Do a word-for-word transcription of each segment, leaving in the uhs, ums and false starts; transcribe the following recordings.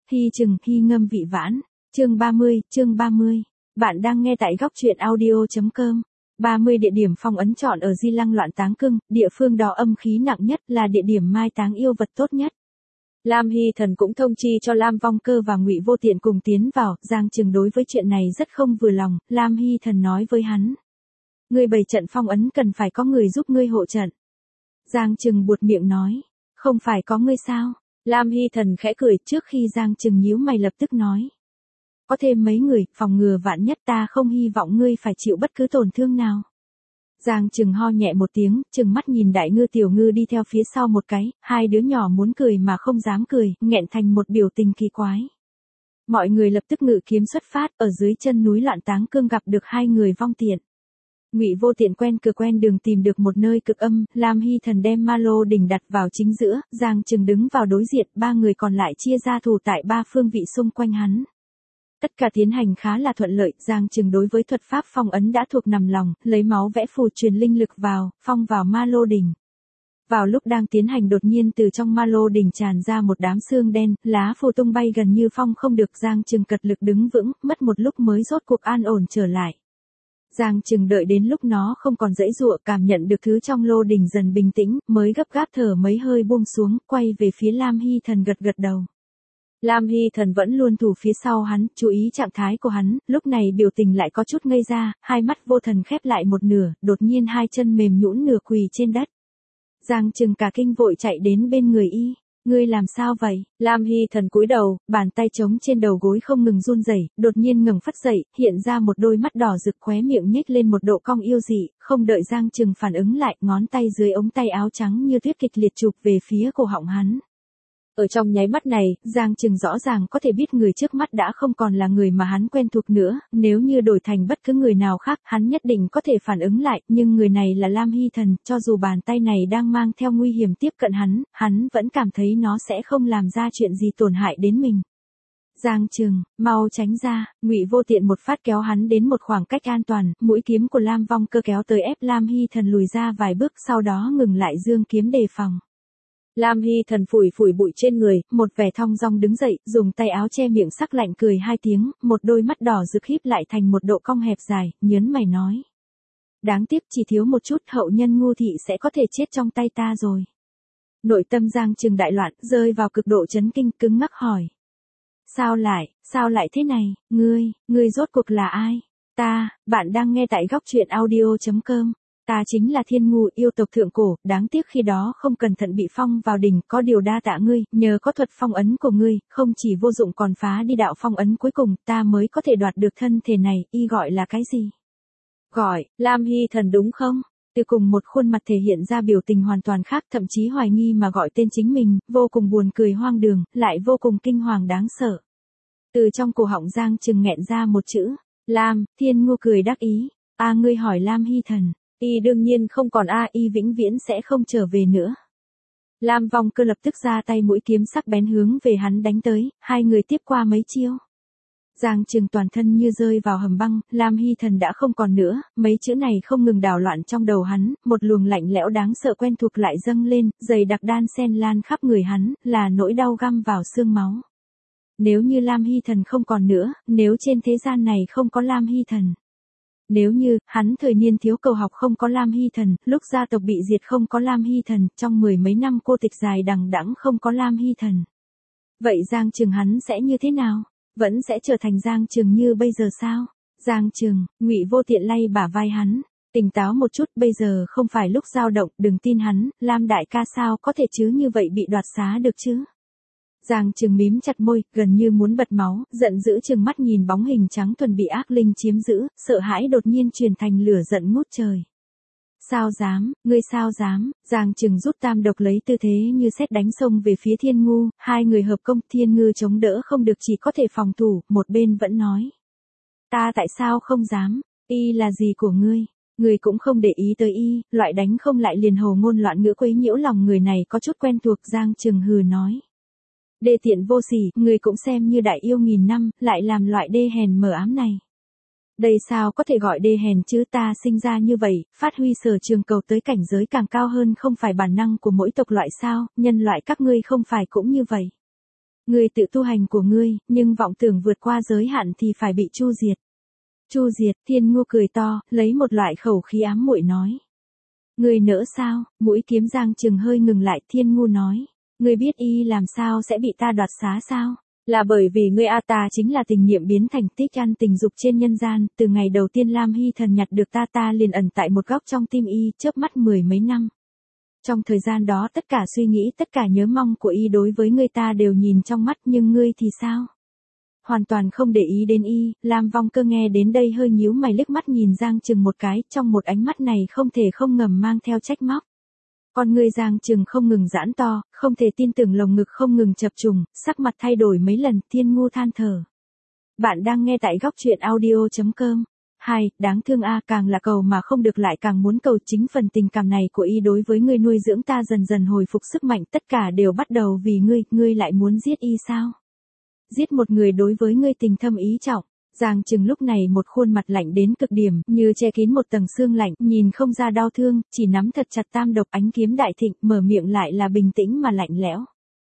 hy chừng, hy ngâm vị vãn. Chương ba mươi, chương ba mươi. Bạn đang nghe tại góc truyện audio.com. ba mươi địa điểm phong ấn chọn ở Di Lăng Loạn Táng Cưng, địa phương đó âm khí nặng nhất, là địa điểm mai táng yêu vật tốt nhất. Lam Hy Thần cũng thông chi cho Lam Vong Cơ và Ngụy Vô Tiện cùng tiến vào. Giang Trừng đối với chuyện này rất không vừa lòng. Lam Hy Thần nói với hắn: ngươi bày trận phong ấn cần phải có người giúp ngươi hộ trận. Giang Trừng buột miệng nói: không phải có ngươi sao? Lam Hy Thần khẽ cười. Trước khi Giang Trừng nhíu mày lập tức nói: có thêm mấy người, phòng ngừa vạn nhất, ta không hy vọng ngươi phải chịu bất cứ tổn thương nào. Giang Trừng ho nhẹ một tiếng, trừng mắt nhìn Đại Ngư Tiểu Ngư đi theo phía sau một cái, hai đứa nhỏ muốn cười mà không dám cười, nghẹn thành một biểu tình kỳ quái. Mọi người lập tức ngự kiếm xuất phát, ở dưới chân núi Loạn Táng Cương gặp được hai người Vong Tiện. Ngụy Vô Tiện quen cửa quen đường tìm được một nơi cực âm, Lam Hy Thần đem ma lô đỉnh đặt vào chính giữa, Giang Trừng đứng vào đối diện, ba người còn lại chia ra thủ tại ba phương vị xung quanh hắn. Tất cả tiến hành khá là thuận lợi. Giang Trừng đối với thuật pháp phong ấn đã thuộc nằm lòng, lấy máu vẽ phù truyền linh lực vào, phong vào ma lô đỉnh. Vào lúc đang tiến hành đột nhiên từ trong ma lô đỉnh tràn ra một đám xương đen, lá phù tung bay gần như phong không được. Giang Trừng cật lực đứng vững, mất một lúc mới rốt cuộc an ổn trở lại. Giang Trừng đợi đến lúc nó không còn giãy giụa, cảm nhận được thứ trong lô đỉnh dần bình tĩnh, mới gấp gáp thở mấy hơi buông xuống, quay về phía Lam Hy Thần gật gật đầu. Lam Hy Thần vẫn luôn thủ phía sau hắn, chú ý trạng thái của hắn, lúc này biểu tình lại có chút ngây ra, hai mắt vô thần khép lại một nửa, đột nhiên hai chân mềm nhũn nửa quỳ trên đất. Giang Trừng cả kinh vội chạy đến bên người y. Ngươi làm sao vậy? Lam Hy Thần cúi đầu, bàn tay trống trên đầu gối không ngừng run rẩy, đột nhiên ngẩng phất dậy, hiện ra một đôi mắt đỏ rực, khóe miệng nhếch lên một độ cong yêu dị, không đợi Giang Trừng phản ứng lại, ngón tay dưới ống tay áo trắng như tuyết kịch liệt chụp về phía cổ họng hắn. Ở trong nháy mắt này, Giang Trừng rõ ràng có thể biết người trước mắt đã không còn là người mà hắn quen thuộc nữa, nếu như đổi thành bất cứ người nào khác, hắn nhất định có thể phản ứng lại, nhưng người này là Lam Hy Thần, cho dù bàn tay này đang mang theo nguy hiểm tiếp cận hắn, hắn vẫn cảm thấy nó sẽ không làm ra chuyện gì tổn hại đến mình. Giang Trừng, mau tránh ra. Ngụy Vô Tiện một phát kéo hắn đến một khoảng cách an toàn, mũi kiếm của Lam Vong Cơ kéo tới ép Lam Hy Thần lùi ra vài bước, sau đó ngừng lại giương kiếm đề phòng. Lam Hy Thần phủi phủi bụi trên người, một vẻ thong dong đứng dậy, dùng tay áo che miệng sắc lạnh cười hai tiếng, một đôi mắt đỏ rực híp lại thành một độ cong hẹp dài, nhớn mày nói: đáng tiếc chỉ thiếu một chút, hậu nhân Ngu thị sẽ có thể chết trong tay ta rồi. Nội tâm Giang Trừng đại loạn, rơi vào cực độ chấn kinh, cứng ngắc hỏi: sao lại, sao lại thế này, ngươi, ngươi rốt cuộc là ai? Ta, bạn đang nghe tại góc truyện audio.com. Ta chính là Thiên Ngu, yêu tộc thượng cổ, đáng tiếc khi đó không cẩn thận bị phong vào đỉnh, có điều đa tạ ngươi, nhờ có thuật phong ấn của ngươi, không chỉ vô dụng còn phá đi đạo phong ấn cuối cùng, ta mới có thể đoạt được thân thể này. Y gọi là cái gì? Gọi, Lam Hy Thần đúng không? Từ cùng một khuôn mặt thể hiện ra biểu tình hoàn toàn khác, thậm chí hoài nghi mà gọi tên chính mình, vô cùng buồn cười hoang đường, lại vô cùng kinh hoàng đáng sợ. Từ trong cổ họng Giang Trừng nghẹn ra một chữ, Lam. Thiên Ngu cười đắc ý: a ngươi hỏi Lam Hy Thần. Y đương nhiên không còn a, y vĩnh viễn sẽ không trở về nữa. Lam Vong Cơ lập tức ra tay, mũi kiếm sắc bén hướng về hắn đánh tới, hai người tiếp qua mấy chiêu. Giang Trừng toàn thân như rơi vào hầm băng, Lam Hy Thần đã không còn nữa, mấy chữ này không ngừng đảo loạn trong đầu hắn, một luồng lạnh lẽo đáng sợ quen thuộc lại dâng lên, dày đặc đan sen lan khắp người hắn, là nỗi đau găm vào xương máu. Nếu như Lam Hy Thần không còn nữa, nếu trên thế gian này không có Lam Hy Thần. Nếu như, hắn thời niên thiếu cầu học không có Lam Hy Thần, lúc gia tộc bị diệt không có Lam Hy Thần, trong mười mấy năm cô tịch dài đằng đẵng không có Lam Hy Thần. Vậy Giang Trừng hắn sẽ như thế nào? Vẫn sẽ trở thành Giang Trừng như bây giờ sao? Giang Trừng, Ngụy Vô Tiện lay bả vai hắn. Tỉnh táo một chút, bây giờ không phải lúc dao động, đừng tin hắn, Lam đại ca sao có thể chứ như vậy bị đoạt xá được chứ? Giang Trừng mím chặt môi, gần như muốn bật máu, giận dữ trừng mắt nhìn bóng hình trắng thuần bị ác linh chiếm giữ, sợ hãi đột nhiên truyền thành lửa giận ngút trời. Sao dám, ngươi sao dám? Giang Trừng rút tam độc lấy tư thế như sét đánh xông về phía Thiên Ngu, hai người hợp công, Thiên Ngư chống đỡ không được chỉ có thể phòng thủ, một bên vẫn nói: ta tại sao không dám, y là gì của ngươi? Người cũng không để ý tới y, loại đánh không lại liền hồ ngôn loạn ngữ quấy nhiễu lòng người này có chút quen thuộc. Giang Trừng hừ nói: đê tiện vô sỉ, người cũng xem như đại yêu nghìn năm, lại làm loại đê hèn mờ ám này. Đây sao có thể gọi đê hèn chứ, ta sinh ra như vậy, phát huy sở trường cầu tới cảnh giới càng cao hơn không phải bản năng của mỗi tộc loại sao, nhân loại các ngươi không phải cũng như vậy. Ngươi tự tu hành của ngươi, nhưng vọng tưởng vượt qua giới hạn thì phải bị chu diệt. Chu diệt, Thiên Ngu cười to, lấy một loại khẩu khí ám muội nói. Ngươi nỡ sao? Mũi kiếm Giang Trừng hơi ngừng lại, Thiên Ngu nói. Ngươi biết y làm sao sẽ bị ta đoạt xá sao? Là bởi vì ngươi a ta chính là tình niệm biến thành tích ăn tình dục trên nhân gian, từ ngày đầu tiên Lam Hy Thần nhặt được ta ta liền ẩn tại một góc trong tim y, chớp mắt mười mấy năm. Trong thời gian đó tất cả suy nghĩ, tất cả nhớ mong của y đối với ngươi ta đều nhìn trong mắt, nhưng ngươi thì sao? Hoàn toàn không để ý đến y. Lam Vong Cơ nghe đến đây hơi nhíu mày liếc mắt nhìn Giang Trừng một cái, trong một ánh mắt này không thể không ngầm mang theo trách móc. Con ngươi Giang Trừng không ngừng giãn to, không thể tin tưởng lồng ngực không ngừng chập trùng, sắc mặt thay đổi mấy lần, Thiên Ngu than thở. Bạn đang nghe tại góc truyện audio chấm com. Hai, đáng thương a, càng là cầu mà không được lại càng muốn cầu, chính phần tình cảm này của y đối với ngươi nuôi dưỡng ta dần dần hồi phục sức mạnh, tất cả đều bắt đầu vì ngươi, ngươi lại muốn giết y sao? Giết một người đối với ngươi tình thâm ý trọng. Giang Trừng lúc này một khuôn mặt lạnh đến cực điểm, như che kín một tầng xương lạnh, nhìn không ra đau thương, chỉ nắm thật chặt tam độc ánh kiếm đại thịnh, mở miệng lại là bình tĩnh mà lạnh lẽo.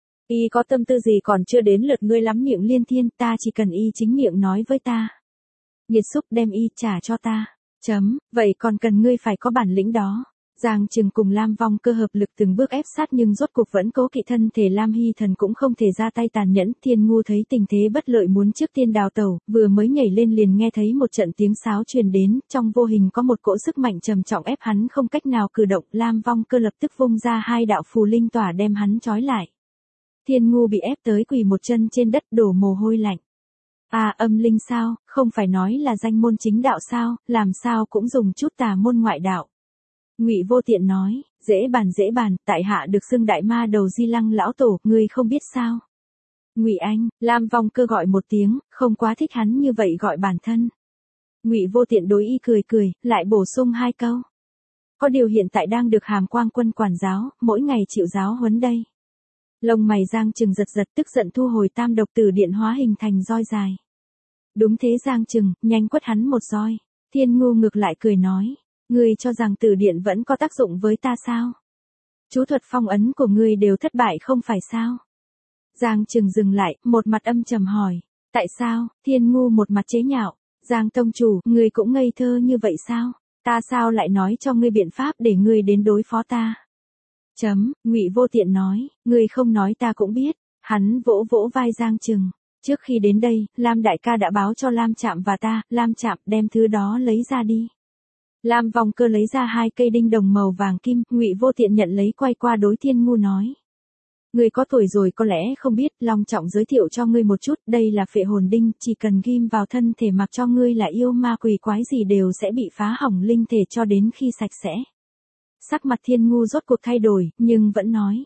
Y có tâm tư gì còn chưa đến lượt ngươi lắm miệng liên thiên, ta chỉ cần y chính miệng nói với ta. Nhiệt xúc đem y trả cho ta. Chấm, vậy còn cần ngươi phải có bản lĩnh đó. Giang Trừng cùng Lam Vong Cơ hợp lực từng bước ép sát nhưng rốt cuộc vẫn cố kỵ thân thể Lam Hy Thần cũng không thể ra tay tàn nhẫn. Thiên Ngu thấy tình thế bất lợi muốn trước tiên đào tẩu, vừa mới nhảy lên liền nghe thấy một trận tiếng sáo truyền đến, trong vô hình có một cỗ sức mạnh trầm trọng ép hắn không cách nào cử động. Lam Vong Cơ lập tức vung ra hai đạo phù linh tỏa đem hắn trói lại. Thiên Ngu bị ép tới quỳ một chân trên đất đổ mồ hôi lạnh. À, âm linh sao, không phải nói là danh môn chính đạo sao, làm sao cũng dùng chút tà môn ngoại đạo. Ngụy Vô Tiện nói, dễ bàn dễ bàn, tại hạ được xưng đại ma đầu Di Lăng lão tổ, ngươi không biết sao? Ngụy Anh, Lam Vong Cơ gọi một tiếng, không quá thích hắn như vậy gọi bản thân. Ngụy Vô Tiện đối y cười cười, lại bổ sung hai câu. Có điều hiện tại đang được Hàm Quang Quân quản giáo, mỗi ngày chịu giáo huấn đây. Lông mày Giang Trừng giật giật, tức giận thu hồi tam độc tử điện hóa hình thành roi dài. Đúng thế Giang Trừng, nhanh quất hắn một roi. Thiên Ngu ngược lại cười nói. Ngươi cho rằng tử điện vẫn có tác dụng với ta sao? Chú thuật phong ấn của ngươi đều thất bại không phải sao? Giang Trừng dừng lại, một mặt âm trầm hỏi. Tại sao? Thiên Ngu một mặt chế nhạo. Giang tông chủ, ngươi cũng ngây thơ như vậy sao? Ta sao lại nói cho ngươi biện pháp để ngươi đến đối phó ta? Chấm, Ngụy Vô Tiện nói, ngươi không nói ta cũng biết. Hắn vỗ vỗ vai Giang Trừng. Trước khi đến đây, Lam đại ca đã báo cho Lam Trạm và ta, Lam Trạm đem thứ đó lấy ra đi. Lam Vong Cơ lấy ra hai cây đinh đồng màu vàng kim, Ngụy Vô Tiện nhận lấy quay qua đối Thiên Ngu nói. Ngươi có tuổi rồi có lẽ không biết, long trọng giới thiệu cho ngươi một chút, đây là phệ hồn đinh, chỉ cần ghim vào thân thể mặc cho ngươi là yêu ma quỷ quái gì đều sẽ bị phá hỏng linh thể cho đến khi sạch sẽ. Sắc mặt Thiên Ngu rốt cuộc thay đổi, nhưng vẫn nói.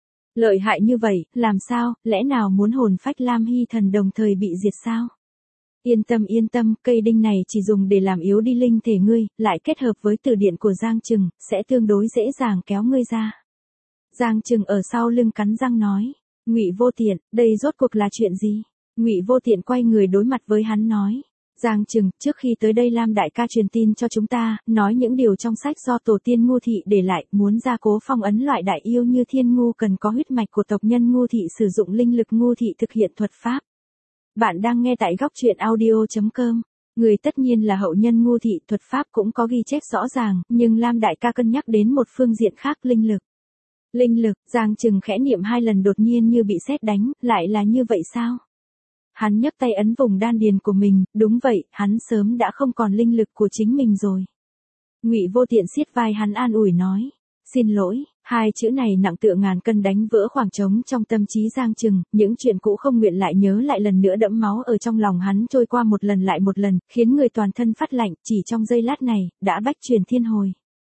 Lợi hại như vậy, làm sao, lẽ nào muốn hồn phách Lam Hy Thần đồng thời bị diệt sao? Yên tâm yên tâm, cây đinh này chỉ dùng để làm yếu đi linh thể ngươi, lại kết hợp với tử điện của Giang Trừng, sẽ tương đối dễ dàng kéo ngươi ra. Giang Trừng ở sau lưng cắn răng nói, Ngụy Vô Tiện, đây rốt cuộc là chuyện gì? Ngụy Vô Tiện quay người đối mặt với hắn nói, Giang Trừng, trước khi tới đây Lam đại ca truyền tin cho chúng ta, nói những điều trong sách do tổ tiên Ngu thị để lại, muốn gia cố phong ấn loại đại yêu như Thiên Ngu cần có huyết mạch của tộc nhân Ngu thị sử dụng linh lực Ngu thị thực hiện thuật pháp. Bạn đang nghe tại góc truyện audio chấm com. Người tất nhiên là hậu nhân Ngu thị, thuật pháp cũng có ghi chép rõ ràng, nhưng Lam đại ca cân nhắc đến một phương diện khác, linh lực. Linh lực, Giang Trừng khẽ niệm hai lần đột nhiên như bị sét đánh, lại là như vậy sao? Hắn nhấc tay ấn vùng đan điền của mình, đúng vậy, hắn sớm đã không còn linh lực của chính mình rồi. Ngụy Vô Tiện siết vai hắn an ủi nói, xin lỗi, hai chữ này nặng tựa ngàn cân đánh vỡ khoảng trống trong tâm trí Giang Trừng, những chuyện cũ không nguyện lại nhớ lại lần nữa đẫm máu ở trong lòng hắn trôi qua một lần lại một lần, khiến người toàn thân phát lạnh, chỉ trong giây lát này, đã bách truyền thiên hồi.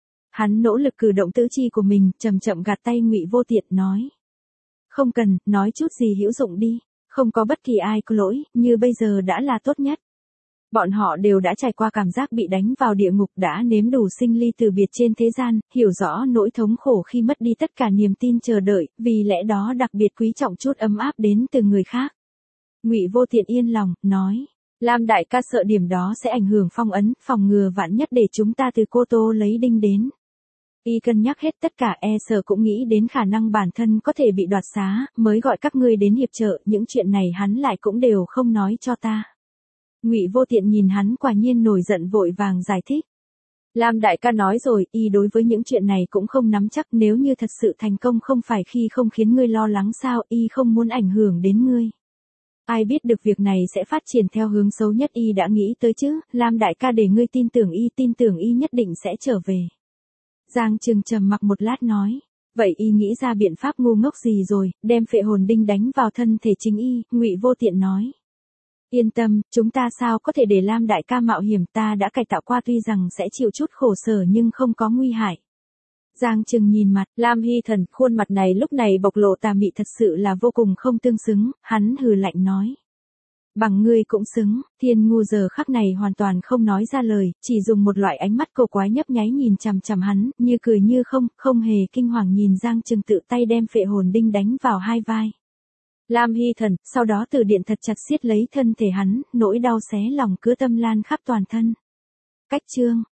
Hắn nỗ lực cử động tứ chi của mình, chậm chậm gạt tay Ngụy Vô Tiện nói. Không cần, nói chút gì hữu dụng đi, không có bất kỳ ai có lỗi, như bây giờ đã là tốt nhất. Bọn họ đều đã trải qua cảm giác bị đánh vào địa ngục, đã nếm đủ sinh ly từ biệt trên thế gian, hiểu rõ nỗi thống khổ khi mất đi tất cả niềm tin chờ đợi, vì lẽ đó đặc biệt quý trọng chút ấm áp đến từ người khác. Ngụy Vô Tiện yên lòng, nói, Lam đại ca sợ điểm đó sẽ ảnh hưởng phong ấn, phòng ngừa vạn nhất để chúng ta từ Cô Tô lấy đinh đến. Y cân nhắc hết tất cả, e sợ cũng nghĩ đến khả năng bản thân có thể bị đoạt xá, mới gọi các ngươi đến hiệp trợ, những chuyện này hắn lại cũng đều không nói cho ta. Ngụy Vô Tiện nhìn hắn quả nhiên nổi giận vội vàng giải thích. Lam đại ca nói rồi, y đối với những chuyện này cũng không nắm chắc, nếu như thật sự thành công không phải khi không khiến ngươi lo lắng sao, y không muốn ảnh hưởng đến ngươi. Ai biết được việc này sẽ phát triển theo hướng xấu nhất, y đã nghĩ tới chứ, Lam đại ca để ngươi tin tưởng y, tin tưởng y nhất định sẽ trở về. Giang Trừng trầm mặc một lát nói, vậy y nghĩ ra biện pháp ngu ngốc gì rồi, đem phệ hồn đinh đánh vào thân thể chính y, Ngụy Vô Tiện nói. Yên tâm, chúng ta sao có thể để Lam đại ca mạo hiểm, ta đã cải tạo qua tuy rằng sẽ chịu chút khổ sở nhưng không có nguy hại. Giang Trừng nhìn mặt, Lam Hy Thần, khuôn mặt này lúc này bộc lộ tà mị thật sự là vô cùng không tương xứng, hắn hừ lạnh nói. Bằng ngươi cũng xứng, Thiên Ngu giờ khắc này hoàn toàn không nói ra lời, chỉ dùng một loại ánh mắt cổ quái nhấp nháy nhìn chằm chằm hắn, như cười như không, không hề kinh hoàng nhìn Giang Trừng tự tay đem phệ hồn đinh đánh vào hai vai. Lam Hy Thần, sau đó từ điện thật chặt siết lấy thân thể hắn, nỗi đau xé lòng cứ tâm lan khắp toàn thân. Cách chương